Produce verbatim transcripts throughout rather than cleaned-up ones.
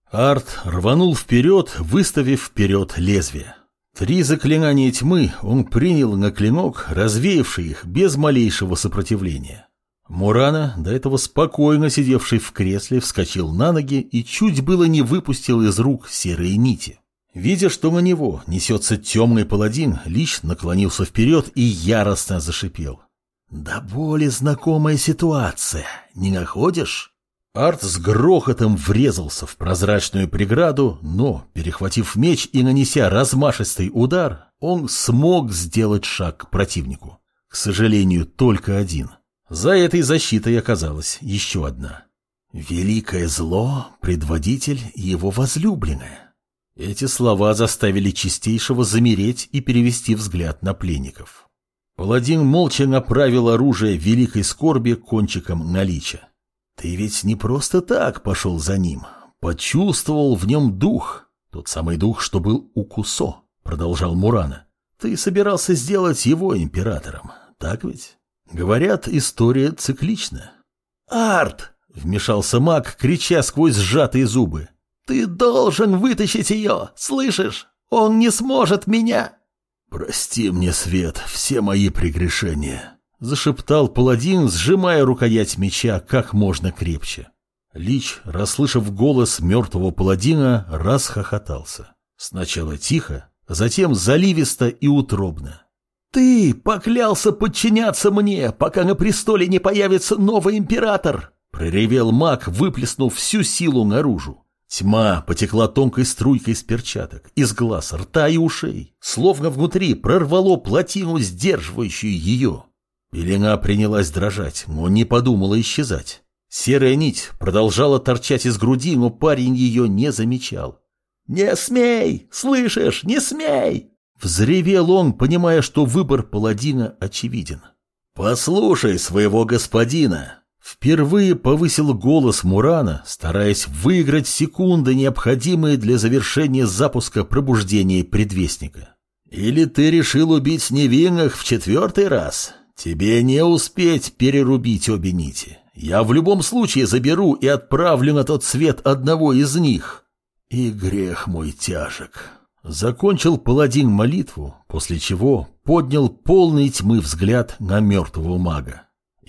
Арт рванул вперед, выставив вперед лезвие. Три заклинания тьмы он принял на клинок, развеявший их без малейшего сопротивления. Мурана, до этого спокойно сидевший в кресле, вскочил на ноги и чуть было не выпустил из рук серые нити. Видя, что на него несется темный паладин, Лич наклонился вперед и яростно зашипел. «Да более знакомая ситуация, не находишь?» Арт с грохотом врезался в прозрачную преграду, но, перехватив меч и нанеся размашистый удар, он смог сделать шаг к противнику. К сожалению, только один. За этой защитой оказалась еще одна. «Великое зло, предводитель его возлюбленная». Эти слова заставили Чистейшего замереть и перевести взгляд на пленников. Паладин молча направил оружие великой скорби кончиком на Лича. «Ты ведь не просто так пошел за ним. Почувствовал в нем дух. Тот самый дух, что был у Кусо», — продолжал Мурана. «Ты собирался сделать его императором, так ведь? Говорят, история циклична». «Арт!» — вмешался маг, крича сквозь сжатые зубы. «Ты должен вытащить ее, слышишь? Он не сможет меня!» «Прости мне, Свет, все мои прегрешения», — зашептал паладин, сжимая рукоять меча как можно крепче. Лич, расслышав голос мертвого паладина, расхохотался. Сначала тихо, затем заливисто и утробно. «Ты поклялся подчиняться мне, пока на престоле не появится новый император!» — проревел маг, выплеснув всю силу наружу. Тьма потекла тонкой струйкой из перчаток, из глаз, рта и ушей, словно внутри прорвало плотину, сдерживающую ее. Пелена принялась дрожать, но не подумала исчезать. Серая нить продолжала торчать из груди, но парень ее не замечал. «Не смей! Слышишь, не смей!» Взревел он, понимая, что выбор паладина очевиден. «Послушай своего господина!» Впервые повысил голос Мурана, стараясь выиграть секунды, необходимые для завершения запуска пробуждения предвестника. «Или ты решил убить невинных в четвертый раз? Тебе не успеть перерубить обе нити. Я в любом случае заберу и отправлю на тот свет одного из них. И грех мой тяжек». Закончил паладин молитву, после чего поднял полный тьмы взгляд на мертвого мага.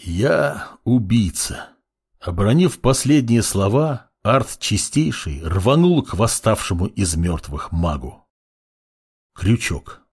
«Я убийца». Обронив последние слова, Арт Чистейший рванул к восставшему из мертвых магу. Крючок.